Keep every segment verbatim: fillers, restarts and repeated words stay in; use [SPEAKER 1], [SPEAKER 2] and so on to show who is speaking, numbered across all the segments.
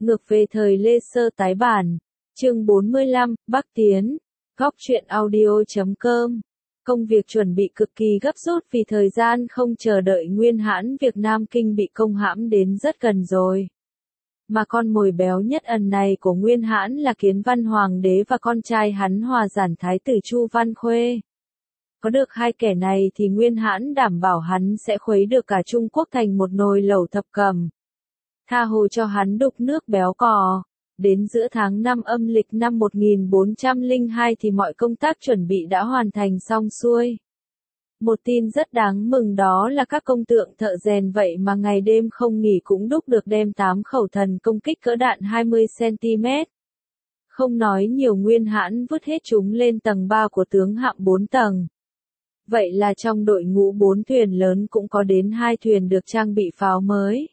[SPEAKER 1] Ngược về thời Lê Sơ tái bản. Chương bốn mươi lăm, Bắc Tiến. Góc truyện audio chấm com. Công việc chuẩn bị cực kỳ gấp rút vì thời gian không chờ đợi Nguyên Hãn việc Nam Kinh bị công hãm đến rất gần rồi. Mà con mồi béo nhất ẩn này của Nguyên Hãn là Kiến Văn Hoàng đế và con trai hắn Hòa Giản Thái tử Chu Văn Khuê. Có được hai kẻ này thì Nguyên Hãn đảm bảo hắn sẽ khuấy được cả Trung Quốc thành một nồi lẩu thập cẩm. Tha hồ cho hắn đục nước béo cò. Đến giữa tháng năm âm lịch năm một nghìn bốn trăm lẻ hai thì mọi công tác chuẩn bị đã hoàn thành xong xuôi. Một tin rất đáng mừng đó là các công tượng thợ rèn vậy mà ngày đêm không nghỉ cũng đúc được đem tám khẩu thần công kích cỡ đạn hai mươi xăng-ti-mét. Không nói nhiều, Nguyên Hãn vứt hết chúng lên tầng ba của tướng hạm bốn tầng. Vậy là trong đội ngũ bốn thuyền lớn cũng có đến hai thuyền được trang bị pháo mới.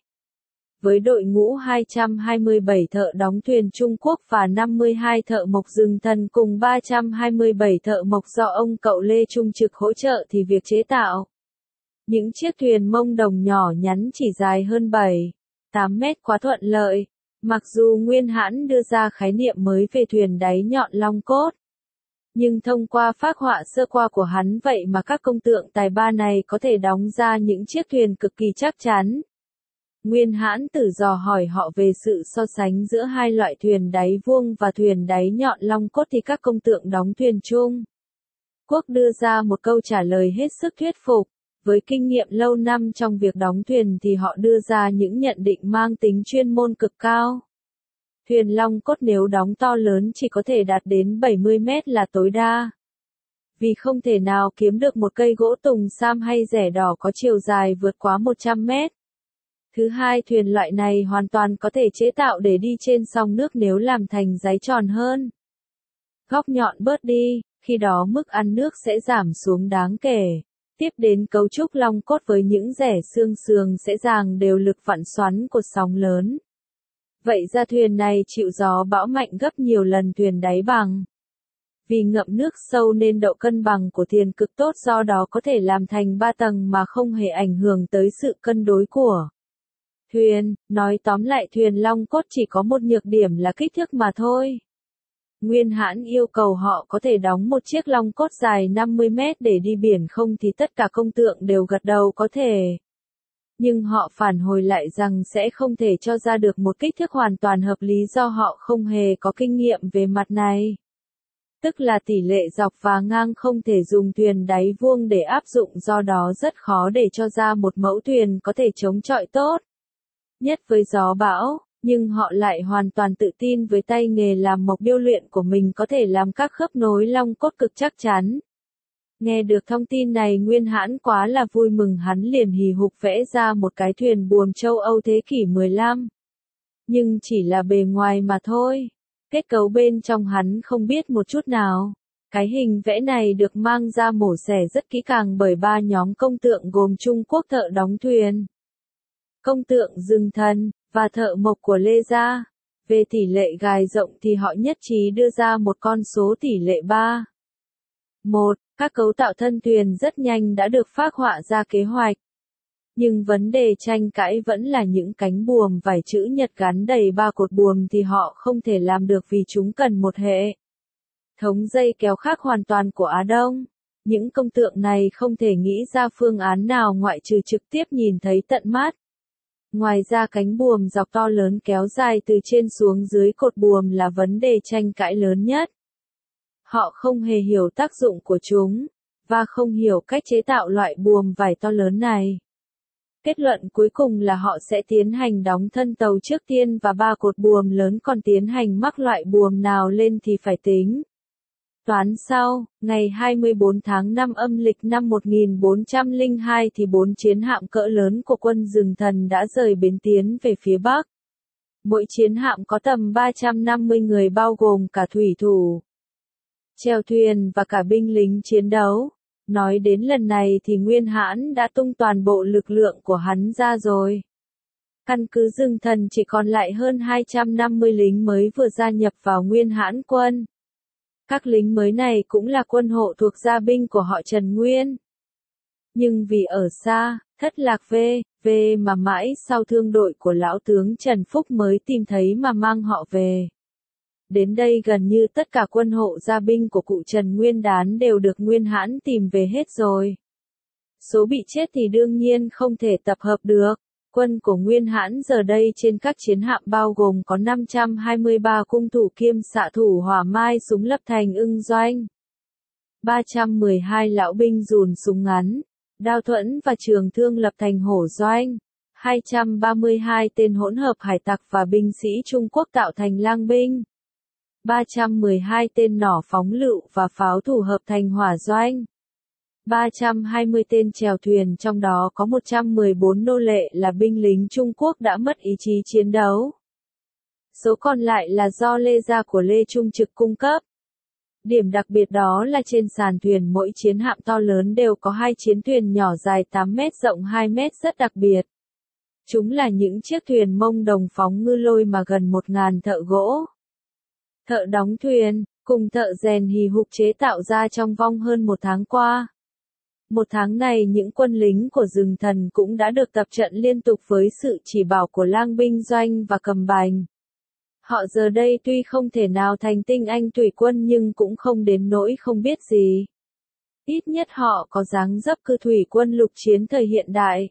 [SPEAKER 1] Với đội ngũ hai trăm hai mươi bảy thợ đóng thuyền Trung Quốc và năm mươi hai thợ mộc rừng thần cùng ba trăm hai mươi bảy thợ mộc do ông cậu Lê Trung Trực hỗ trợ thì việc chế tạo những chiếc thuyền mông đồng nhỏ nhắn chỉ dài hơn bảy, tám mét quá thuận lợi. Mặc dù Nguyên Hãn đưa ra khái niệm mới về thuyền đáy nhọn long cốt, nhưng thông qua phác họa sơ qua của hắn vậy mà các công tượng tài ba này có thể đóng ra những chiếc thuyền cực kỳ chắc chắn. Nguyên Hãn tự dò hỏi họ về sự so sánh giữa hai loại thuyền đáy vuông và thuyền đáy nhọn long cốt thì các công tượng đóng thuyền Trung Quốc đưa ra một câu trả lời hết sức thuyết phục. Với kinh nghiệm lâu năm trong việc đóng thuyền thì họ đưa ra những nhận định mang tính chuyên môn cực cao. Thuyền long cốt nếu đóng to lớn chỉ có thể đạt đến bảy mươi mét là tối đa. Vì không thể nào kiếm được một cây gỗ tùng sam hay rẻ đỏ có chiều dài vượt quá một trăm mét. Thứ hai, thuyền loại này hoàn toàn có thể chế tạo để đi trên sông nước nếu làm thành giấy tròn hơn. Góc nhọn bớt đi, khi đó mức ăn nước sẽ giảm xuống đáng kể. Tiếp đến cấu trúc long cốt với những rẻ xương sườn sẽ ràng đều lực vặn xoắn của sóng lớn. Vậy ra thuyền này chịu gió bão mạnh gấp nhiều lần thuyền đáy bằng. Vì ngậm nước sâu nên độ cân bằng của thuyền cực tốt, do đó có thể làm thành ba tầng mà không hề ảnh hưởng tới sự cân đối của thuyền. Nói tóm lại, thuyền long cốt chỉ có một nhược điểm là kích thước mà thôi. Nguyên Hãn yêu cầu họ có thể đóng một chiếc long cốt dài năm mươi mét để đi biển không thì tất cả công tượng đều gật đầu có thể. Nhưng họ phản hồi lại rằng sẽ không thể cho ra được một kích thước hoàn toàn hợp lý do họ không hề có kinh nghiệm về mặt này. Tức là tỷ lệ dọc và ngang không thể dùng thuyền đáy vuông để áp dụng, do đó rất khó để cho ra một mẫu thuyền có thể chống chọi tốt nhất với gió bão. Nhưng họ lại hoàn toàn tự tin với tay nghề làm mộc điêu luyện của mình có thể làm các khớp nối long cốt cực chắc chắn. Nghe được thông tin này, Nguyên Hãn quá là vui mừng, hắn liền hì hục vẽ ra một cái thuyền buồm châu Âu thế kỷ mười lăm. Nhưng chỉ là bề ngoài mà thôi. Kết cấu bên trong hắn không biết một chút nào. Cái hình vẽ này được mang ra mổ xẻ rất kỹ càng bởi ba nhóm công tượng gồm Trung Quốc thợ đóng thuyền, công tượng rừng thần và thợ mộc của Lê gia. Về tỷ lệ gài rộng thì họ nhất trí đưa ra một con số tỷ lệ ba một. Các cấu tạo thân thuyền rất nhanh đã được phác họa ra kế hoạch. Nhưng vấn đề tranh cãi vẫn là những cánh buồm vải chữ nhật gắn đầy ba cột buồm thì họ không thể làm được vì chúng cần một hệ thống dây kéo khác hoàn toàn của Á Đông. Những công tượng này không thể nghĩ ra phương án nào ngoại trừ trực tiếp nhìn thấy tận mắt. Ngoài ra, cánh buồm dọc to lớn kéo dài từ trên xuống dưới cột buồm là vấn đề tranh cãi lớn nhất. Họ không hề hiểu tác dụng của chúng, và không hiểu cách chế tạo loại buồm vải to lớn này. Kết luận cuối cùng là họ sẽ tiến hành đóng thân tàu trước tiên và ba cột buồm lớn, còn tiến hành mắc loại buồm nào lên thì phải tính toán sau. Ngày hai mươi bốn tháng năm âm lịch năm một nghìn bốn trăm lẻ hai thì bốn chiến hạm cỡ lớn của quân rừng thần đã rời bến tiến về phía Bắc. Mỗi chiến hạm có tầm ba trăm năm mươi người bao gồm cả thủy thủ, chèo thuyền và cả binh lính chiến đấu. Nói đến lần này thì Nguyên Hãn đã tung toàn bộ lực lượng của hắn ra rồi. Căn cứ rừng thần chỉ còn lại hơn hai trăm năm mươi lính mới vừa gia nhập vào Nguyên Hãn quân. Các lính mới này cũng là quân hộ thuộc gia binh của họ Trần Nguyên. Nhưng vì ở xa, Thất lạc về, về mà mãi sau thương đội của lão tướng Trần Phúc mới tìm thấy mà mang họ về. Đến đây gần như tất cả quân hộ gia binh của cụ Trần Nguyên Đán đều được Nguyên Hãn tìm về hết rồi. Số bị chết thì đương nhiên không thể tập hợp được. Quân của Nguyên Hãn giờ đây trên các chiến hạm bao gồm có năm trăm hai mươi ba cung thủ kiêm xạ thủ hỏa mai súng lập thành ưng doanh, ba trăm mười hai lão binh dùn súng ngắn, đao thuẫn và trường thương lập thành hổ doanh, hai trăm ba mươi hai tên hỗn hợp hải tặc và binh sĩ Trung Quốc tạo thành lang binh, ba trăm mười hai tên nỏ phóng lựu và pháo thủ hợp thành hỏa doanh, ba trăm hai mươi tên chèo thuyền, trong đó có một trăm mười bốn nô lệ là binh lính Trung Quốc đã mất ý chí chiến đấu. Số còn lại là do Lê Gia của Lê Trung Trực cung cấp. Điểm đặc biệt đó là trên sàn thuyền mỗi chiến hạm to lớn đều có hai chiến thuyền nhỏ dài tám mét rộng hai mét rất đặc biệt. Chúng là những chiếc thuyền mông đồng phóng ngư lôi mà gần một nghìn thợ gỗ, thợ đóng thuyền, cùng thợ rèn hì hục chế tạo ra trong vòng hơn một tháng qua. Một tháng này những quân lính của rừng thần cũng đã được tập trận liên tục với sự chỉ bảo của lang binh doanh và cầm bành. Họ giờ đây tuy không thể nào thành tinh anh thủy quân nhưng cũng không đến nỗi không biết gì. Ít nhất họ có dáng dấp cư thủy quân lục chiến thời hiện đại.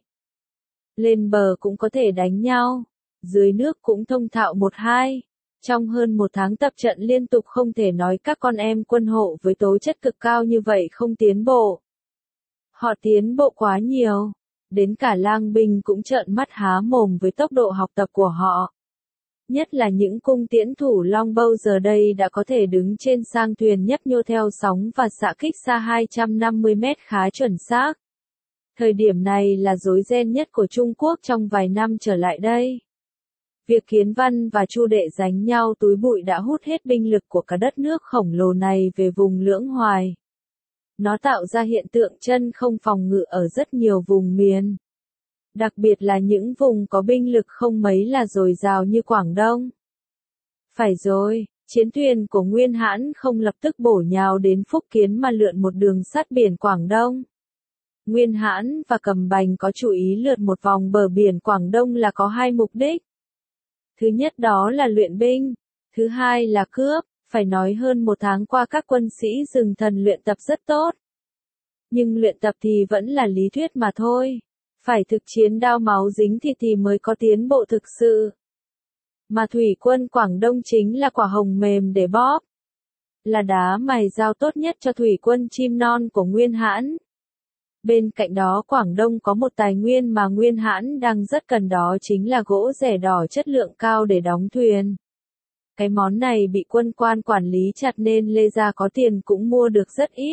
[SPEAKER 1] Lên bờ cũng có thể đánh nhau, dưới nước cũng thông thạo một hai. Trong hơn một tháng tập trận liên tục không thể nói các con em quân hộ với tố chất cực cao như vậy không tiến bộ. Họ tiến bộ quá nhiều, đến cả lang binh cũng trợn mắt há mồm với tốc độ học tập của họ. Nhất là những cung tiễn thủ longbow giờ đây đã có thể đứng trên sang thuyền nhấp nhô theo sóng và xạ kích xa hai trăm năm mươi mét khá chuẩn xác. Thời điểm này là rối ren nhất của Trung Quốc trong vài năm trở lại đây. Việc Kiến Văn và Chu Đệ giánh nhau túi bụi đã hút hết binh lực của cả đất nước khổng lồ này về vùng Lưỡng Hoài. Nó tạo ra hiện tượng chân không phòng ngự ở rất nhiều vùng miền. Đặc biệt là những vùng có binh lực không mấy là dồi dào như Quảng Đông. Phải rồi, chiến thuyền của Nguyên Hãn không lập tức bổ nhào đến Phúc Kiến mà lượn một đường sắt biển Quảng Đông. Nguyên Hãn và Cầm Bành có chủ ý lượt một vòng bờ biển Quảng Đông là có hai mục đích. Thứ nhất đó là luyện binh, thứ hai là cướp. Phải nói hơn một tháng qua các quân sĩ rừng thần luyện tập rất tốt. Nhưng luyện tập thì vẫn là lý thuyết mà thôi. Phải thực chiến đao máu dính thịt thì mới có tiến bộ thực sự. Mà thủy quân Quảng Đông chính là quả hồng mềm để bóp. Là đá mài dao tốt nhất cho thủy quân chim non của Nguyên Hãn. Bên cạnh đó Quảng Đông có một tài nguyên mà Nguyên Hãn đang rất cần, đó chính là gỗ rẻ đỏ chất lượng cao để đóng thuyền. Cái món này bị quân quan quản lý chặt nên Lê Gia có tiền cũng mua được rất ít.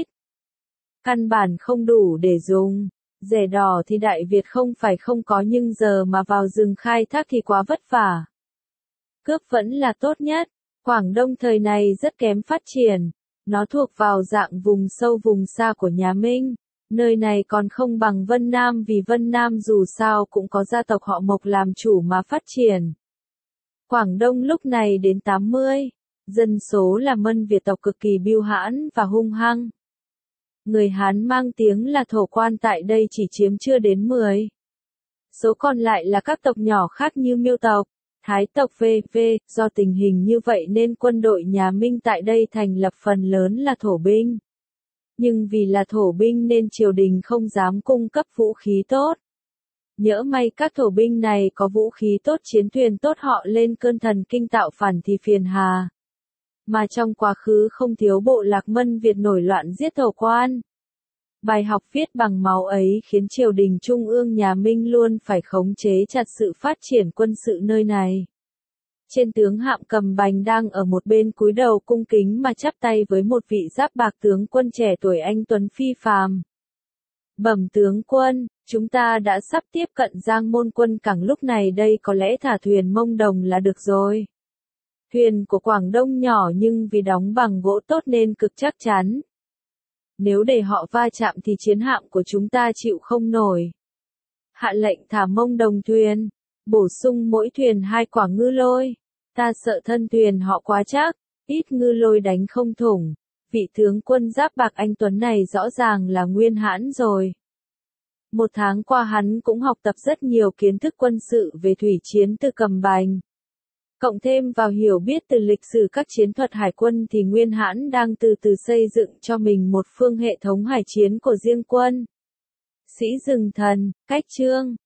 [SPEAKER 1] Căn bản không đủ để dùng. Rẻ đỏ thì Đại Việt không phải không có nhưng giờ mà vào rừng khai thác thì quá vất vả. Cướp vẫn là tốt nhất. Quảng Đông thời này rất kém phát triển. Nó thuộc vào dạng vùng sâu vùng xa của nhà Minh. Nơi này còn không bằng Vân Nam vì Vân Nam dù sao cũng có gia tộc họ Mộc làm chủ mà phát triển. Quảng Đông lúc này đến tám mươi, dân số là Mân Việt tộc cực kỳ bưu hãn và hung hăng. Người Hán mang tiếng là thổ quan tại đây chỉ chiếm chưa đến mười. Số còn lại là các tộc nhỏ khác như Miêu tộc, Thái tộc vân vân. Do tình hình như vậy nên quân đội nhà Minh tại đây thành lập phần lớn là thổ binh. Nhưng vì là thổ binh nên triều đình không dám cung cấp vũ khí tốt. Nhỡ may các thổ binh này có vũ khí tốt, chiến thuyền tốt, họ lên cơn thần kinh tạo phản thì phiền hà. Mà trong quá khứ không thiếu bộ lạc Mân Việt nổi loạn giết thổ quan. Bài học viết bằng máu ấy khiến triều đình trung ương nhà Minh luôn phải khống chế chặt sự phát triển quân sự nơi này. Trên tướng hạm Cầm Bành đang ở một bên cúi đầu cung kính mà chắp tay với một vị giáp bạc tướng quân trẻ tuổi anh tuấn phi phàm. Bẩm tướng quân, chúng ta đã sắp tiếp cận Giang Môn quân cảng, lúc này đây có lẽ thả thuyền mông đồng là được rồi. Thuyền của Quảng Đông nhỏ nhưng vì đóng bằng gỗ tốt nên cực chắc chắn. Nếu để họ va chạm thì chiến hạm của chúng ta chịu không nổi. Hạ lệnh thả mông đồng thuyền, bổ sung mỗi thuyền hai quả ngư lôi. Ta sợ thân thuyền họ quá chắc, ít ngư lôi đánh không thủng. Vị tướng quân giáp bạc anh tuấn này rõ ràng là Nguyên Hãn rồi. Một tháng qua hắn cũng học tập rất nhiều kiến thức quân sự về thủy chiến từ Cầm Bành. Cộng thêm vào hiểu biết từ lịch sử các chiến thuật hải quân thì Nguyên Hãn đang từ từ xây dựng cho mình một phương hệ thống hải chiến của riêng quân. Sĩ Rừng Thần, Cách Chương